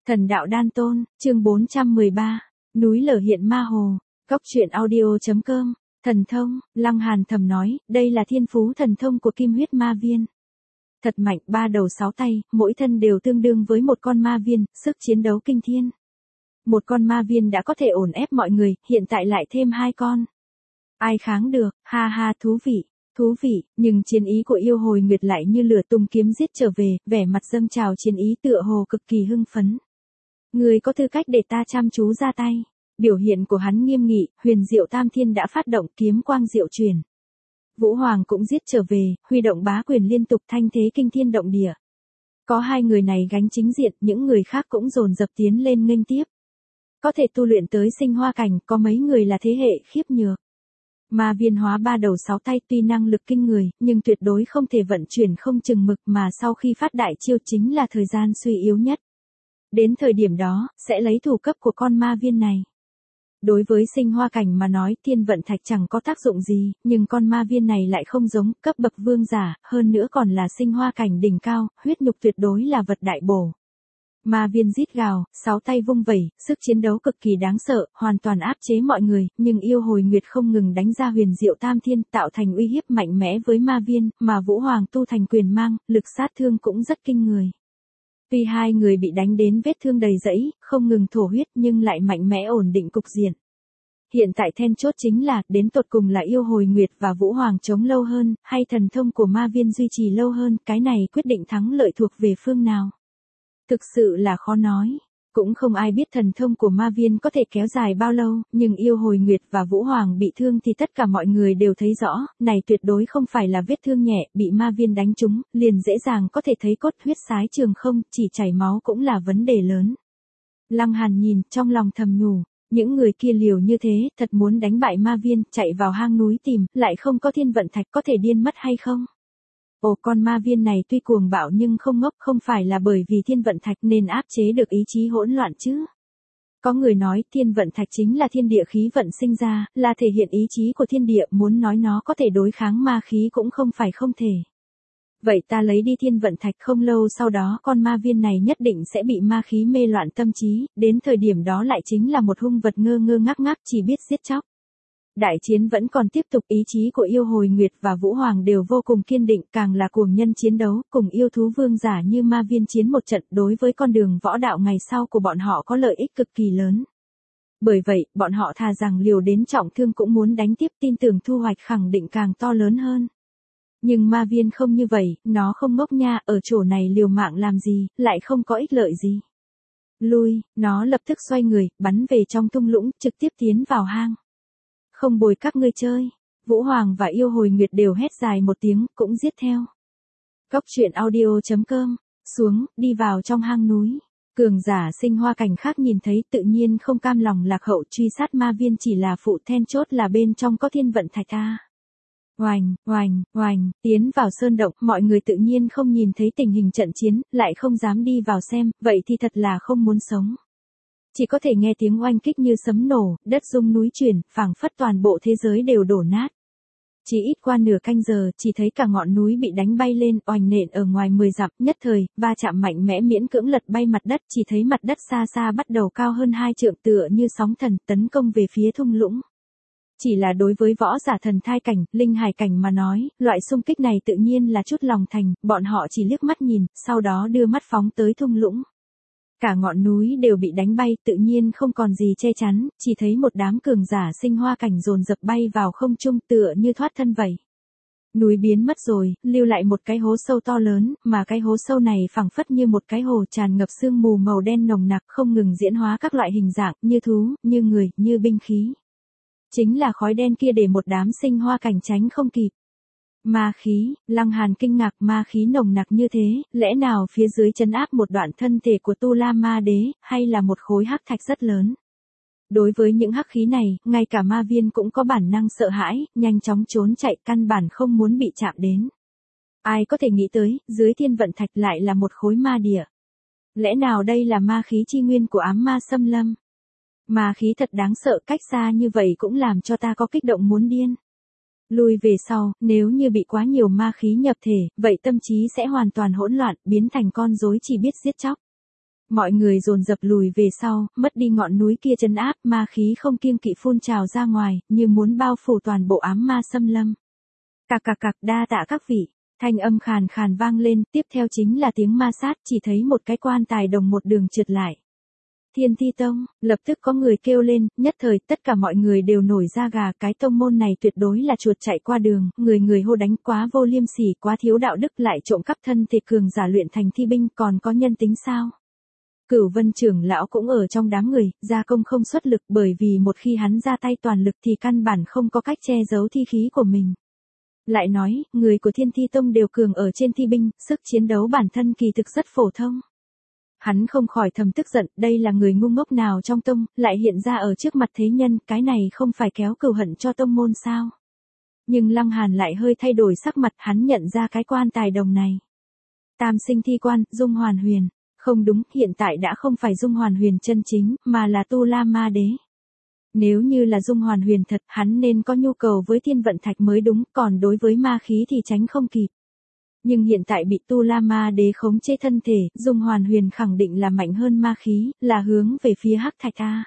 Thần đạo đan tôn, chương 413, núi lở hiện ma hồ, góc truyện audio.com, thần thông, Lăng Hàn thầm nói, đây là thiên phú thần thông của kim huyết ma viên. Thật mạnh, 3 đầu 6 tay, mỗi thân đều tương đương với một con ma viên, sức chiến đấu kinh thiên. Một con ma viên đã có thể ổn ép mọi người, hiện tại lại thêm 2 con. Ai kháng được, ha ha, thú vị, nhưng chiến ý của yêu hồi nguyệt lại như lửa tung kiếm giết trở về, vẻ mặt dâng trào chiến ý tựa hồ cực kỳ hưng phấn. Người có tư cách để ta chăm chú ra tay. Biểu hiện của hắn nghiêm nghị, huyền diệu tam thiên đã phát động kiếm quang diệu truyền. Vũ Hoàng cũng giết trở về, huy động bá quyền liên tục thanh thế kinh thiên động địa. Có 2 người này gánh chính diện, những người khác cũng dồn dập tiến lên nghênh tiếp. Có thể tu luyện tới sinh hoa cảnh, có mấy người là thế hệ khiếp nhược. Ma viên hóa 3 đầu 6 tay tuy năng lực kinh người, nhưng tuyệt đối không thể vận chuyển không chừng mực mà sau khi phát đại chiêu chính là thời gian suy yếu nhất. Đến thời điểm đó, sẽ lấy thủ cấp của con ma viên này. Đối với sinh hoa cảnh mà nói thiên vận thạch chẳng có tác dụng gì, nhưng con ma viên này lại không giống, cấp bậc vương giả, hơn nữa còn là sinh hoa cảnh đỉnh cao, huyết nhục tuyệt đối là vật đại bổ. Ma viên rít gào, 6 tay vung vẩy, sức chiến đấu cực kỳ đáng sợ, hoàn toàn áp chế mọi người, nhưng yêu hồi nguyệt không ngừng đánh ra huyền diệu tam thiên, tạo thành uy hiếp mạnh mẽ với ma viên, mà Vũ Hoàng tu thành quyền mang, lực sát thương cũng rất kinh người. Tuy 2 người bị đánh đến vết thương đầy rẫy, không ngừng thổ huyết nhưng lại mạnh mẽ ổn định cục diện. Hiện tại then chốt chính là, đến tột cùng là yêu hồi nguyệt và Vũ Hoàng chống lâu hơn, hay thần thông của ma viên duy trì lâu hơn, cái này quyết định thắng lợi thuộc về phương nào. Thực sự là khó nói. Cũng không ai biết thần thông của ma viên có thể kéo dài bao lâu, nhưng yêu hồi nguyệt và Vũ Hoàng bị thương thì tất cả mọi người đều thấy rõ, này tuyệt đối không phải là vết thương nhẹ, bị ma viên đánh trúng, liền dễ dàng có thể thấy cốt huyết sái trường không, chỉ chảy máu cũng là vấn đề lớn. Lăng Hàn nhìn, trong lòng thầm nhủ, những người kia liều như thế, thật muốn đánh bại ma viên, chạy vào hang núi tìm, lại không có thiên vận thạch có thể điên mất hay không? Ồ, con ma viên này tuy cuồng bạo nhưng không ngốc, không phải là bởi vì thiên vận thạch nên áp chế được ý chí hỗn loạn chứ. Có người nói thiên vận thạch chính là thiên địa khí vận sinh ra, là thể hiện ý chí của thiên địa, muốn nói nó có thể đối kháng ma khí cũng không phải không thể. Vậy ta lấy đi thiên vận thạch, không lâu sau đó con ma viên này nhất định sẽ bị ma khí mê loạn tâm trí, đến thời điểm đó lại chính là một hung vật ngơ ngơ ngác ngác chỉ biết giết chóc. Đại chiến vẫn còn tiếp tục, ý chí của yêu hồi nguyệt và Vũ Hoàng đều vô cùng kiên định, càng là cuồng nhân chiến đấu, cùng yêu thú vương giả như ma viên chiến một trận, đối với con đường võ đạo ngày sau của bọn họ có lợi ích cực kỳ lớn. Bởi vậy, bọn họ thà rằng liều đến trọng thương cũng muốn đánh tiếp, tin tưởng thu hoạch khẳng định càng to lớn hơn. Nhưng ma viên không như vậy, nó không ngốc nha, ở chỗ này liều mạng làm gì, lại không có ích lợi gì. Lui, nó lập tức xoay người, bắn về trong thung lũng, trực tiếp tiến vào hang. Không bồi các ngươi chơi. Vũ Hoàng và yêu hồi nguyệt đều hét dài một tiếng, cũng giết theo. Góc truyện audio.com, xuống, đi vào trong hang núi. Cường giả sinh hoa cảnh khác nhìn thấy tự nhiên không cam lòng lạc hậu, truy sát ma viên chỉ là phụ, then chốt là bên trong có thiên vận thạch ta. Oành, tiến vào sơn động, mọi người tự nhiên không nhìn thấy tình hình trận chiến, lại không dám đi vào xem, vậy thì thật là không muốn sống. Chỉ có thể nghe tiếng oanh kích như sấm nổ, đất rung núi chuyển, phảng phất toàn bộ thế giới đều đổ nát. Chỉ ít qua nửa canh giờ, chỉ thấy cả ngọn núi bị đánh bay lên, oành nện ở ngoài 10 dặm, nhất thời, va chạm mạnh mẽ miễn cưỡng lật bay mặt đất, chỉ thấy mặt đất xa xa bắt đầu cao hơn 2 trượng tựa như sóng thần, tấn công về phía thung lũng. Chỉ là đối với võ giả thần thai cảnh, linh hải cảnh mà nói, loại xung kích này tự nhiên là chút lòng thành, bọn họ chỉ liếc mắt nhìn, sau đó đưa mắt phóng tới thung lũng. Cả ngọn núi đều bị đánh bay, tự nhiên không còn gì che chắn, chỉ thấy một đám cường giả sinh hoa cảnh dồn dập bay vào không trung tựa như thoát thân vậy. Núi biến mất rồi, lưu lại một cái hố sâu to lớn, mà cái hố sâu này phẳng phất như một cái hồ tràn ngập sương mù màu đen nồng nặc, không ngừng diễn hóa các loại hình dạng, như thú, như người, như binh khí. Chính là khói đen kia để một đám sinh hoa cảnh tránh không kịp. Ma khí, Lăng Hàn kinh ngạc, ma khí nồng nặc như thế, lẽ nào phía dưới trấn áp một đoạn thân thể của Tu La Ma Đế, hay là một khối hắc thạch rất lớn? Đối với những hắc khí này, ngay cả ma viên cũng có bản năng sợ hãi, nhanh chóng trốn chạy, căn bản không muốn bị chạm đến. Ai có thể nghĩ tới, dưới thiên vận thạch lại là một khối ma địa? Lẽ nào đây là ma khí chi nguyên của ám ma xâm lâm? Ma khí thật đáng sợ, cách xa như vậy cũng làm cho ta có kích động muốn điên. Lùi về sau, nếu như bị quá nhiều ma khí nhập thể, vậy tâm trí sẽ hoàn toàn hỗn loạn, biến thành con rối chỉ biết giết chóc. Mọi người dồn dập lùi về sau, mất đi ngọn núi kia trấn áp, ma khí không kiêng kỵ phun trào ra ngoài, như muốn bao phủ toàn bộ ám ma xâm lâm. Cạc cạc cạc, đa tạ các vị. Thanh âm khàn khàn vang lên, tiếp theo chính là tiếng ma sát, chỉ thấy một cái quan tài đồng một đường trượt lại. Thiên Thi Tông, lập tức có người kêu lên, nhất thời tất cả mọi người đều nổi da gà, cái tông môn này tuyệt đối là chuột chạy qua đường, người hô đánh quá vô liêm sỉ, quá thiếu đạo đức, lại trộm cắp thân thể cường giả luyện thành thi binh, còn có nhân tính sao? Cửu Vân trưởng lão cũng ở trong đám người, gia công không xuất lực, bởi vì một khi hắn ra tay toàn lực thì căn bản không có cách che giấu thi khí của mình. Lại nói, người của Thiên Thi Tông đều cường ở trên thi binh, sức chiến đấu bản thân kỳ thực rất phổ thông. Hắn không khỏi thầm tức giận, đây là người ngu ngốc nào trong tông, lại hiện ra ở trước mặt thế nhân, cái này không phải kéo cừu hận cho tông môn sao? Nhưng Lăng Hàn lại hơi thay đổi sắc mặt, hắn nhận ra cái quan tài đồng này. Tam sinh thi quan, Dung Hoàn Huyền. Không đúng, hiện tại đã không phải Dung Hoàn Huyền chân chính, mà là Tu La Ma Đế. Nếu như là Dung Hoàn Huyền thật, hắn nên có nhu cầu với thiên vận thạch mới đúng, còn đối với ma khí thì tránh không kịp. Nhưng hiện tại bị Tu La Ma Đế khống chế thân thể, Dung Hoàn Huyền khẳng định là mạnh hơn ma khí, là hướng về phía hắc thạch a.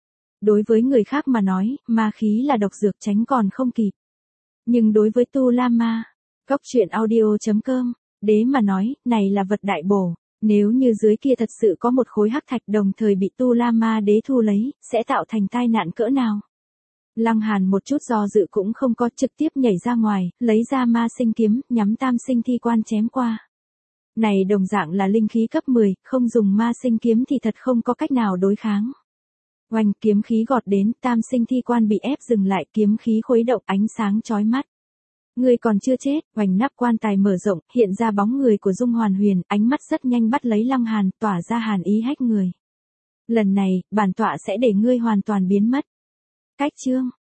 Đối với người khác mà nói, ma khí là độc dược tránh còn không kịp. Nhưng đối với Tu La Ma, Cóc Truyện Audio.com, đế mà nói, này là vật đại bổ. Nếu như dưới kia thật sự có một khối hắc thạch đồng thời bị Tu La Ma Đế thu lấy, sẽ tạo thành tai nạn cỡ nào? Lăng Hàn một chút do dự cũng không có, trực tiếp nhảy ra ngoài, lấy ra ma sinh kiếm, nhắm tam sinh thi quan chém qua. Này đồng dạng là linh khí cấp 10, không dùng ma sinh kiếm thì thật không có cách nào đối kháng. Oanh, kiếm khí gọt đến, tam sinh thi quan bị ép dừng lại, kiếm khí khuấy động, ánh sáng chói mắt. Người còn chưa chết, oanh, nắp quan tài mở rộng, hiện ra bóng người của Dung Hoàn Huyền, ánh mắt rất nhanh bắt lấy Lăng Hàn, tỏa ra hàn ý hách người. Lần này, bản tọa sẽ để ngươi hoàn toàn biến mất. Cách chương